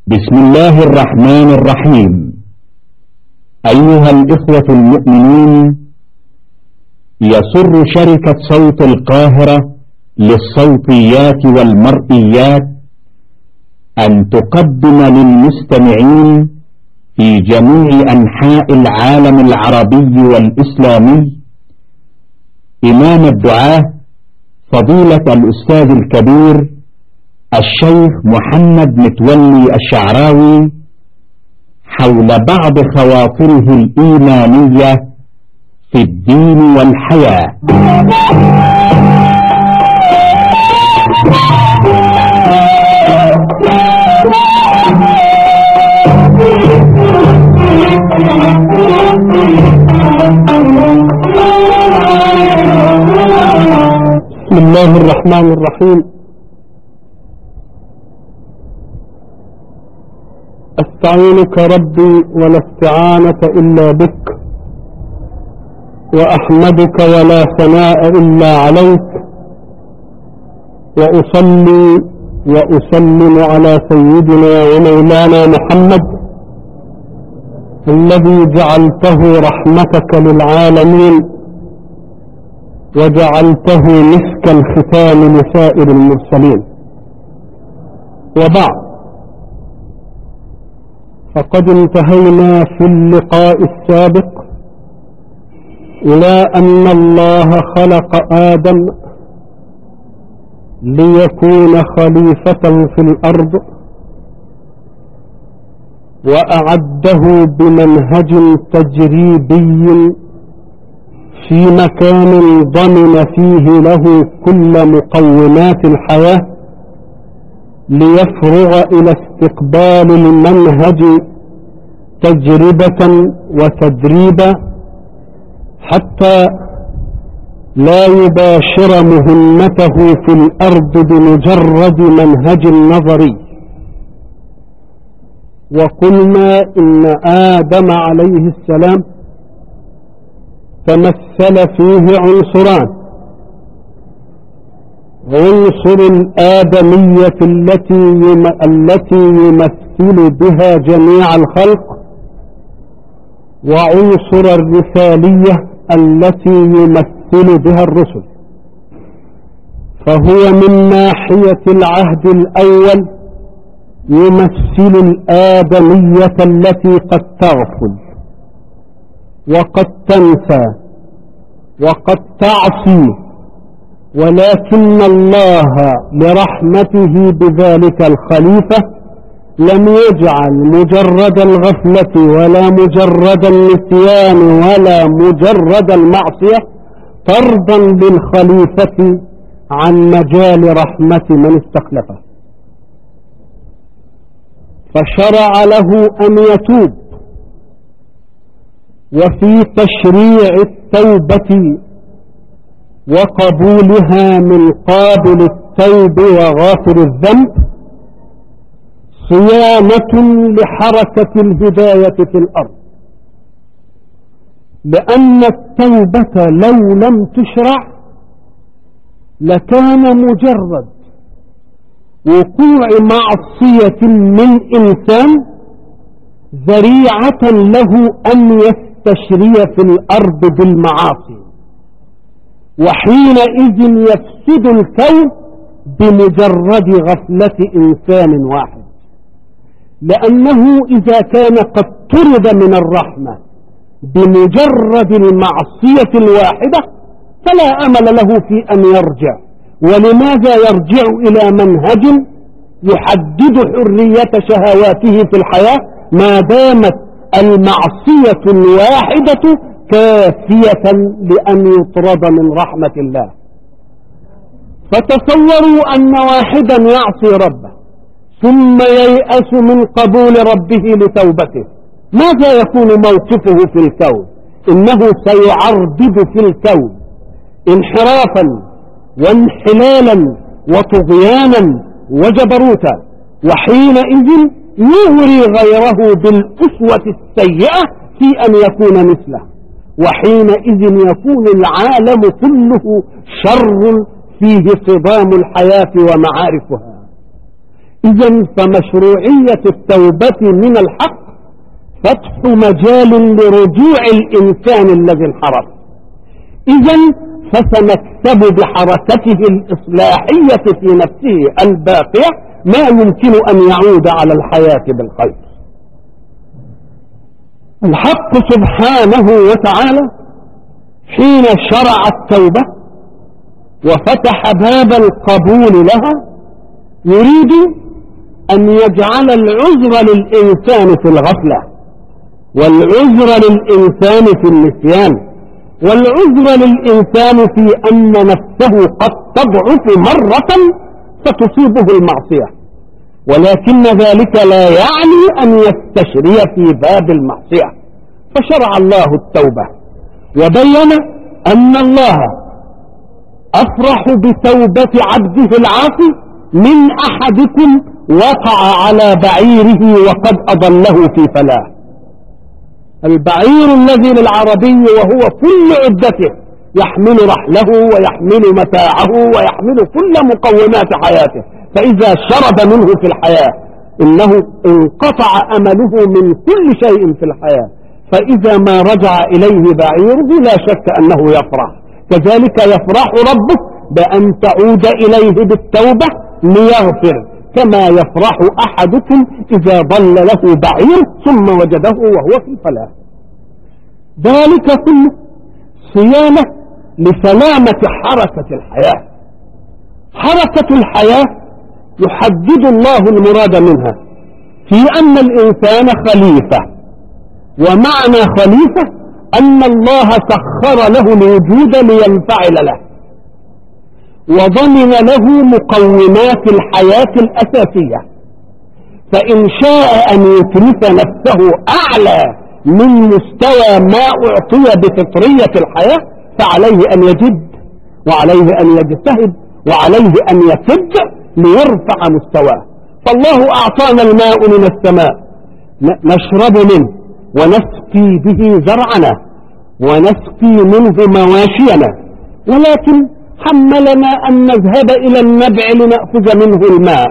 بسم الله الرحمن الرحيم. أيها الإخوة المؤمنين، يسر شركة صوت القاهرة للصوتيات والمرئيات أن تقدم للمستمعين في جميع أنحاء العالم العربي والإسلامي إمام الدعاة فضيلة الأستاذ الكبير الشيخ محمد متولي الشعراوي حول بعض خواطره الإيمانية في الدين والحياة. بسم الله الرحمن الرحيم. أستعينك ربي ولا استعانة إلا بك، وأحمدك ولا ثناء إلا عليك، وأصلي وأسلم على سيدنا ومولانا محمد الذي جعلته رحمتك للعالمين وجعلته مسك الختام لسائر المرسلين. وبعد، فقد انتهينا في اللقاء السابق إلى أن الله خلق آدم ليكون خليفة في الأرض، وأعده بمنهج تجريبي في مكان ضمن فيه له كل مقومات الحياة، ليفرغ إلى استقبال المنهج تجربة وتدريبا، حتى لا يباشر مهمته في الأرض بمجرد منهج نظري. وقلنا إن آدم عليه السلام تمثل فيه عنصران: عنصر الآدمية التي يمثل بها جميع الخلق، وعنصر الرسالية التي يمثل بها الرسل. فهو من ناحية العهد الأول يمثل الآدمية التي قد تغفل وقد تنسى وقد تعصي، ولكن الله لرحمته بذلك الخليفة لم يجعل مجرد الغفلة ولا مجرد النسيان ولا مجرد المعصية طردا للخليفة عن مجال رحمة من استخلفه، فشرع له أن يتوب. وفي تشريع التوبة وقبولها من قابل التوب وغافر الذنب صيانة لحركة الهداية في الأرض، لأن التوبة لو لم تشرع لكان مجرد وقوع معصية من إنسان ذريعة له أن يستشري في الأرض بالمعاصي، وحينئذ يفسد الكون بمجرد غفلة إنسان واحد، لأنه إذا كان قد طرد من الرحمة بمجرد المعصية الواحدة فلا أمل له في أن يرجع. ولماذا يرجع إلى منهج يحدد حرية شهواته في الحياة ما دامت المعصية الواحدة كافية لأن يطرد من رحمة الله؟ فتصوروا أن واحدا يعصي ربه ثم ييأس من قبول ربه لتوبته، ماذا يكون موقفه في الكون؟ إنه سيعربد في الكون انحرافا وانحلالا وطغيانا وجبروتا، وحينئذ يغري غيره بالأسوة السيئة في أن يكون مثله، وحينئذ يكون العالم كله شر فيه صدام الحياة ومعارفها. إذن فمشروعية التوبة من الحق فتح مجال لرجوع الإنسان الذي انحرف. إذن فسنكتب بحركته الإصلاحية في نفسه الباقية ما يمكن أن يعود على الحياة بالخير. الحق سبحانه وتعالى حين شرع التوبة وفتح باب القبول لها يريد أن يجعل العذر للإنسان في الغفلة، والعذر للإنسان في النسيان، والعذر للإنسان في أن نفسه قد تضعف مرة فتصيبه المعصية، ولكن ذلك لا يعني أن يستشري في باب المعصية. فشرع الله التوبة وبين أن الله أفرح بتوبة عبده العاصي من أحدكم وقع على بعيره وقد أضله في فلاح. البعير الذي للعربي وهو كل عدته يحمل رحله ويحمل متاعه ويحمل كل مقومات حياته، فإذا شرد منه في الحياة إنه انقطع أمله من كل شيء في الحياة، فإذا ما رجع إليه بعيره لا شك أنه يفرح. كذلك يفرح ربك بأن تعود إليه بالتوبة ليغفر، كما يفرح أحدكم إذا ضل له بعير ثم وجده وهو في الفلاح. ذلك كله صيانة لسلامة حركة الحياة. حركة الحياة يحدد الله المراد منها في أن الإنسان خليفة، ومعنى خليفة أن الله سخر له الوجود لينفعل له وضمن له مقومات الحياة الأساسية، فإن شاء أن يترك نفسه أعلى من مستوى ما أعطي بفطرية الحياة فعليه أن يجد وعليه أن يجتهد وعليه أن يكد ليرفع مستواه. فالله أعطانا الماء من السماء نشرب منه ونسقي به زرعنا ونسقي منه مواشينا، ولكن حملنا أن نذهب إلى النبع لنأخذ منه الماء.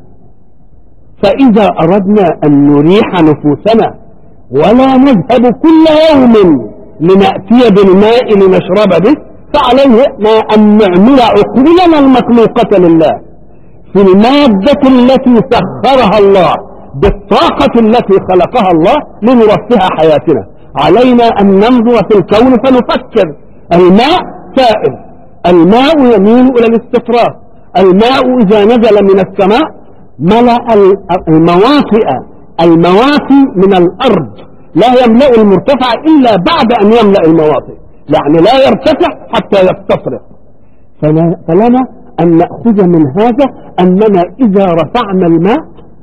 فإذا أردنا أن نريح نفوسنا ولا نذهب كل يوم لنأتي بالماء لنشرب به فعلينا أن نعمل عقولنا المخلوقة لله في المادة التي سخرها الله بالطاقة التي خلقها الله لنرفه حياتنا. علينا أن ننظر في الكون فنفكر. الماء سائل، الماء يميل إلى الاستفراغ، الماء إذا نزل من السماء ملأ المواطئ من الأرض، لا يملأ المرتفع إلا بعد أن يملأ المواطئ، يعني لا يرتفع حتى يستفرغ. فلنا أن نأخذ من هذا أننا إذا رفعنا الماء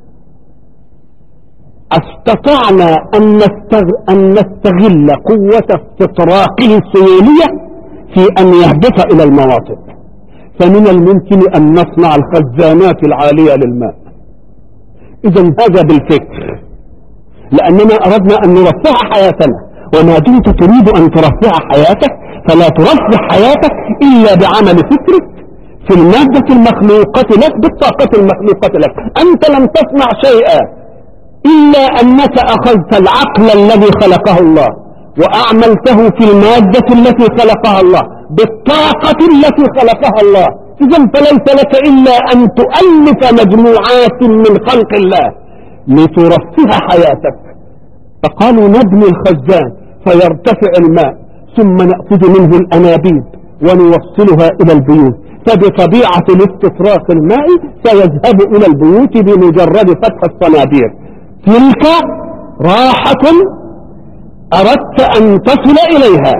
استطعنا أن نستغل قوة استطراقه السيولية في أن يهبط إلى المواطئ. فمن الممكن أن نصنع الخزانات العالية للماء. إذا هذا بالفكر، لأننا أردنا أن نرفع حياتنا، وما دمت تريد أن ترفع حياتك فلا ترفع حياتك إلا بعمل فكرك في المادة المخلوقة لك بالطاقة المخلوقة لك. أنت لم تصنع شيئا إلا أنك أخذت العقل الذي خلقه الله وأعملته في المادة التي خلقها الله بالطاقة التي خلقها الله. إذن فليس لك إلا أن تؤلف مجموعات من خلق الله لترفه حياتك. فقالوا نبني الخزان فيرتفع الماء ثم نأخذ منه الأنابيب ونوصلها إلى البيوت، فبطبيعة الاستفراغ الماء سيذهب إلى البيوت بمجرد فتح الصنابير. تلك راحة أردت أن تصل إليها.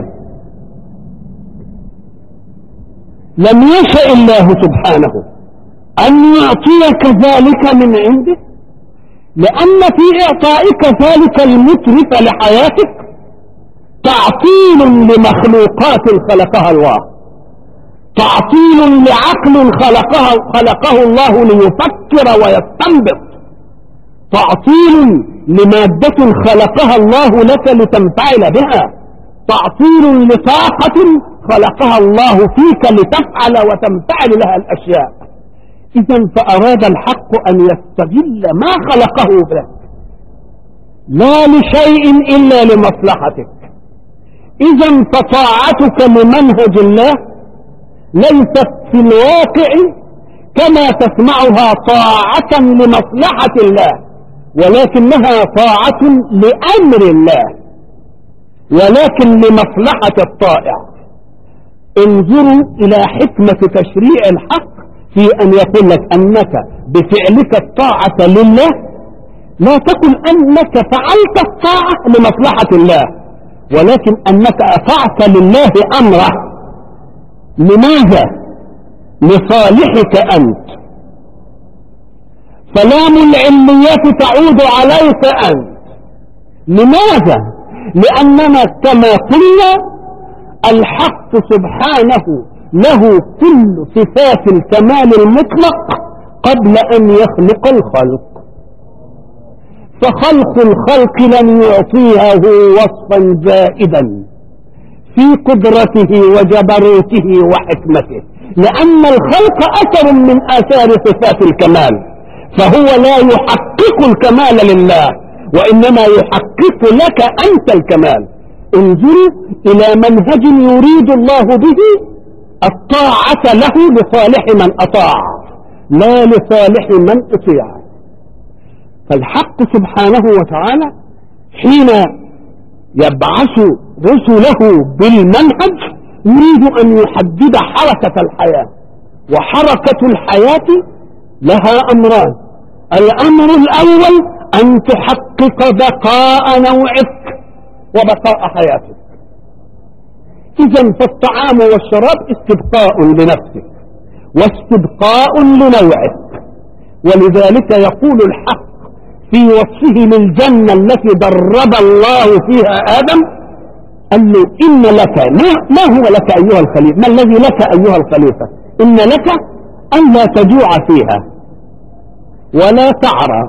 لم يشأ الله سبحانه أن يعطيك ذلك من عنده، لأن في إعطائك ذلك المترف لحياتك تعطيل لمخلوقات خلقها الله، تعطيل لعقل خلقه الله ليفكر ويستنبط، تعطيل لمادة خلقها الله لك لتنفعل بها، تعطيل لطاقة خلقها الله فيك لتفعل وتنفعل لها الأشياء. إذا فأراد الحق أن يستغل ما خلقه لك لا لشيء إلا لمصلحتك. إذا فطاعتك لمنهج الله ليست في الواقع كما تسمعها طاعة لمصلحة الله، ولكنها طاعة لأمر الله ولكن لمصلحة الطائع. انظروا إلى حكمة تشريع الحق في أن يقول لك أنك بفعلك الطاعة لله لا تقل أنك فعلت الطاعة لمصلحة الله، ولكن أنك أطعت لله أمره. لماذا؟ لصالحك أنت. فلام العلمية تعود عليك أنت. لماذا؟ لأننا كما قلنا الحق سبحانه له كل صفات الكمال المطلق قبل أن يخلق الخلق، فخلق الخلق لن يعطيه وصفا زائدا في قدرته وجبروته وحكمته، لأن الخلق أثر من آثار صفات الكمال، فهو لا يحقق الكمال لله وإنما يحقق لك أنت الكمال. انظروا إلى منهج يريد الله به الطاعة له لصالح من أطاع لا لصالح من أطيع. فالحق سبحانه وتعالى حين يبعث رسله بالمنهج يريد أن يحدد حركة الحياة، وحركة الحياة لها أمران. الأمر الأول أن تحقق بقاء نوعك وبقاء حياتك. إذن فالطعام والشراب استبقاء لنفسك واستبقاء لنوعك. ولذلك يقول الحق في وصفه للجنة التي درب الله فيها آدم قال له إن لك ما هو لك أيها الخليفة؟ ما الذي لك أيها الخليفة؟ إن لك أن لا تجوع فيها ولا تعرى،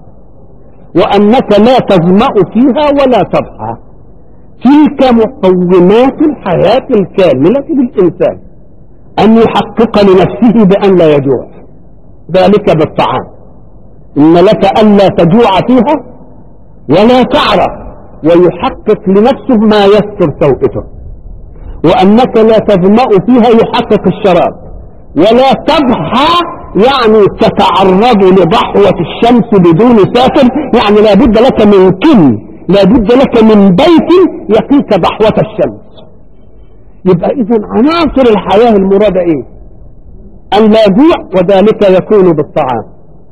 وأنك لا تظمأ فيها ولا تضحى. تلك مقومات الحياة الكاملة للإنسان، أن يحقق لنفسه بأن لا يجوع، ذلك بالطعام. إن لك أن لا تجوع فيها ولا تعرى، ويحقق لنفسه ما يستر سوءته. وأنك لا تظمأ فيها يحقق الشراب. ولا تضحى يعني تتعرض لضحوة الشمس بدون ساتر، يعني لا بد لك من كن، لا بد لك من بيت يقيك ضحوة الشمس. يبقى إذن عناصر الحياة المرادة إيه؟ أن لا جوع وذلك يكون بالطعام،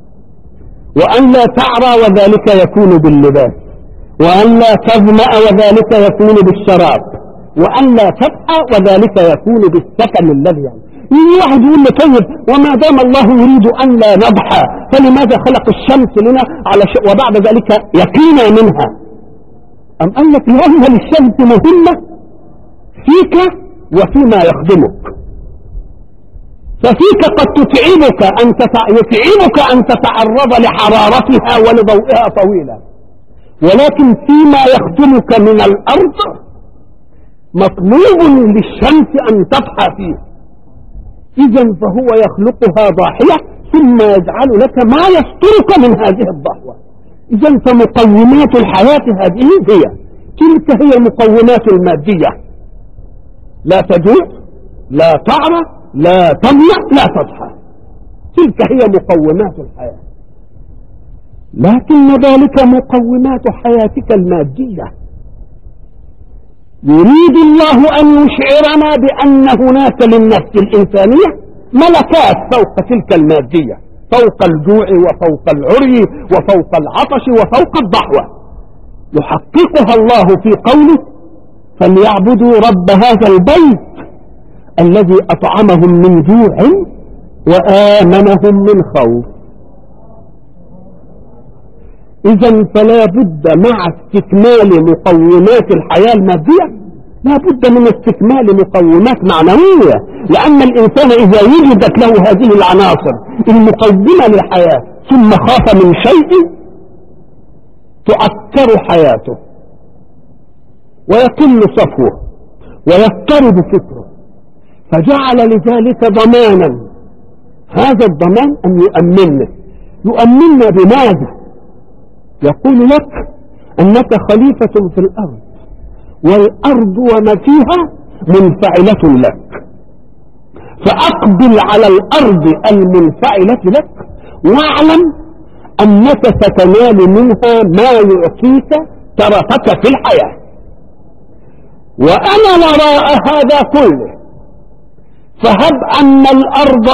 وأن لا تعرى وذلك يكون باللباس، وأن لا تظمأ وذلك يكون بالشراب، وأن لا تضحى وذلك يكون بالسكن الذي يعني. يجي واحد يقول له طيب وما دام الله يريد أن لا نضحى فلماذا خلق الشمس لنا وبعد ذلك يقينا منها؟ أم قال لك لأن للشمس مهمة فيك وفيما يخدمك. ففيك قد يتعبك أن تتعرض لحرارتها ولضوئها طويلا، ولكن فيما يخدمك من الأرض مطلوب للشمس أن تضحى فيه. إذن فهو يخلقها ضاحية ثم يجعل لك ما يسترك من هذه الضحوة. إذن فمقومات الحياة هذه هي تلك، هي المقومات المادية: لا تجوع، لا تعرى، لا تضمأ، لا تضحى. تلك هي مقومات الحياة. لكن ذلك مقومات حياتك المادية. يريد الله أن يشعرنا بأن هناك للنفس الإنسانية ملكات فوق تلك المادية، فوق الجوع وفوق العري وفوق العطش وفوق الضحوة، يحققها الله في قوله: فليعبدوا رب هذا البيت الذي أطعمهم من جوع وآمنهم من خوف. إذن فلا بد مع استكمال مقومات الحياة المادية لا بد من استكمال مقومات معنوية، لأن الإنسان إذا وجدت له هذه العناصر المقومة للحياة ثم خاف من شيء تؤثر حياته ويقل صفوه ويضطرب فكره، فجعل لذلك ضمانا هذا الضمان أن يؤمننا بماذا؟ يقول لك أنك خليفة في الأرض، والأرض وما فيها منفعلة لك، فأقبل على الأرض المنفعلة لك، واعلم أنك ستنال منها ما يعطيك ترفك في الحياة. وأنا وراء هذا كله، فهب أن الأرض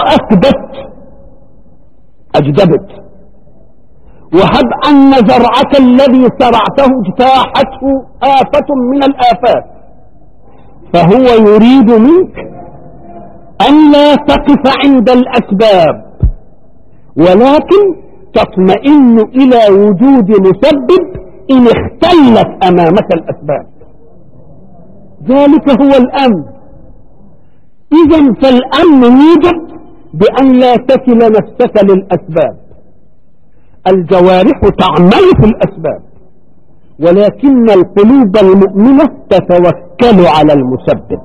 أجدبت، وهب أن زرعك الذي زرعته اجتاحته آفة من الآفات، فهو يريد منك أن لا تقف عند الأسباب، ولكن تطمئن إلى وجود مسبب إن اختلت أمامك الأسباب. ذلك هو الأمن. إذن فالأمن يوجد بأن لا تكل نفسك للأسباب. الجوارح تعمل في الأسباب، ولكن القلوب المؤمنة تتوكل على المسبب.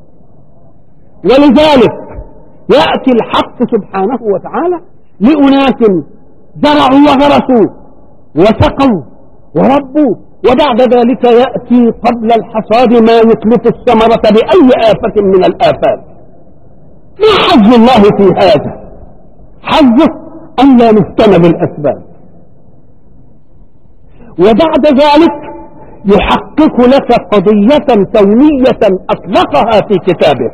ولذلك يأتي الحق سبحانه وتعالى لأناس زرعوا وغرسوا وسقوا وربوا، وبعد ذلك يأتي قبل الحصاد ما يتلف الثمرة بأي آفة من الآفات. ما حظ الله في هذا؟ حظه أن لا نفتن بالأسباب، وبعد ذلك يحقق لك قضية كونية أطلقها في كتابه: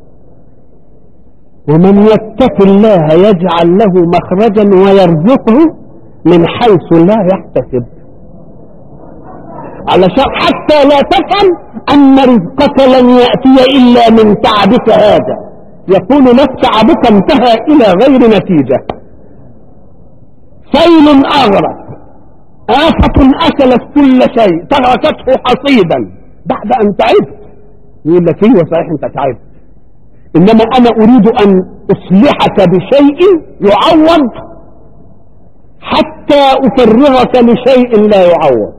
ومن يتق الله يجعل له مخرجا ويرزقه من حيث لا يحتسب، علشان حتى لا تفهم أن رزقك لن يأتي إلا من تعبك هذا. يقول لك تعبك انتهى إلى غير نتيجة، سيل أغرق، آفة أكلت كل شيء، تركته حصيدا بعد أن تعبت. يقول لك ايوه صحيح انت تعبت، إنما أنا أريد أن أصلحك بشيء يعوض حتى أفرغك لشيء لا يعوض.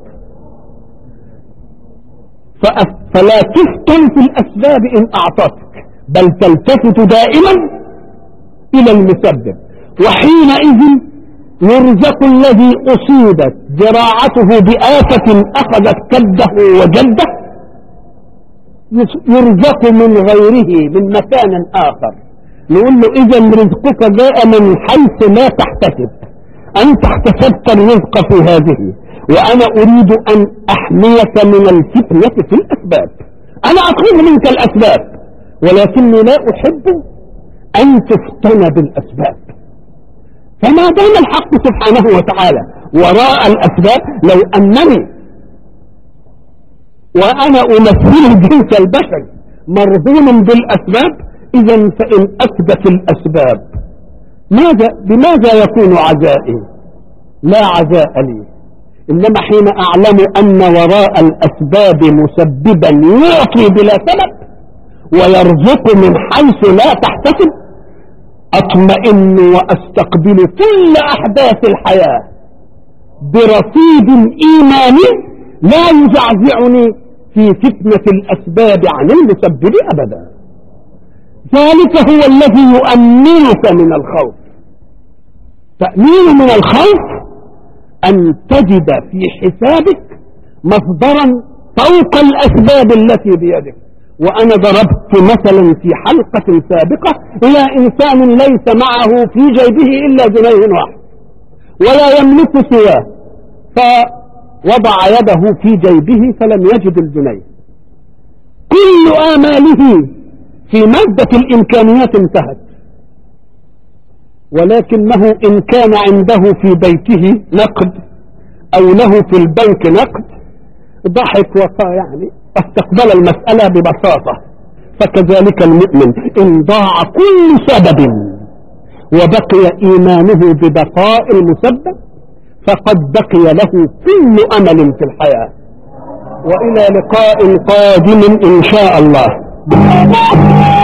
فلا تفتن في الأسباب إن أعطتك، بل تلتفت دائما إلى المسبب. وحينئذ يرزق الذي أصيبت زراعته بآفة أخذت كده وجده، يرزق من غيره من مكان آخر. نقول له إذا رزقك جاء من حيث لا تحتسب، أنت احتسبت الرزق في هذه، وأنا أريد أن أحميك من الفتنة في الأسباب. أنا أطلب منك الأسباب، ولكني لا أحب أن تفتن بالأسباب. فما دام الحق سبحانه وتعالى وراء الأسباب، لو أنني وأنا أمثل الجنس البشري مرهون بالأسباب، إذن فإن أثبت الأسباب بماذا يكون عزائي؟ لا عزاء لي. إنما حين أعلم أن وراء الأسباب مسببا يعطي بلا سبب ويرزق من حيث لا تحتسب، أطمئن وأستقبل كل أحداث الحياة برصيد إيماني لا يزعزعني في فتنة الأسباب عن المسبب أبدا. ذلك هو الذي يؤمنك من الخوف. تأمين من الخوف أن تجد في حسابك مصدرا فوق الأسباب التي بيدك. وأنا ضربت مثلا في حلقة سابقة إلى إنسان ليس معه في جيبه إلا جنيه واحد ولا يملك سواه، فوضع يده في جيبه فلم يجد الجنيه. كل آماله في مادة الإمكانيات انتهت، ولكنه إن كان عنده في بيته نقد أو له في البنك نقد ضحك يعني استقبل المسألة ببساطة. فكذلك المؤمن إن ضاع كل سبب وبقي إيمانه ببقاء المسبب فقد بقي له كل أمل في الحياة. وإلى لقاء قادم إن شاء الله.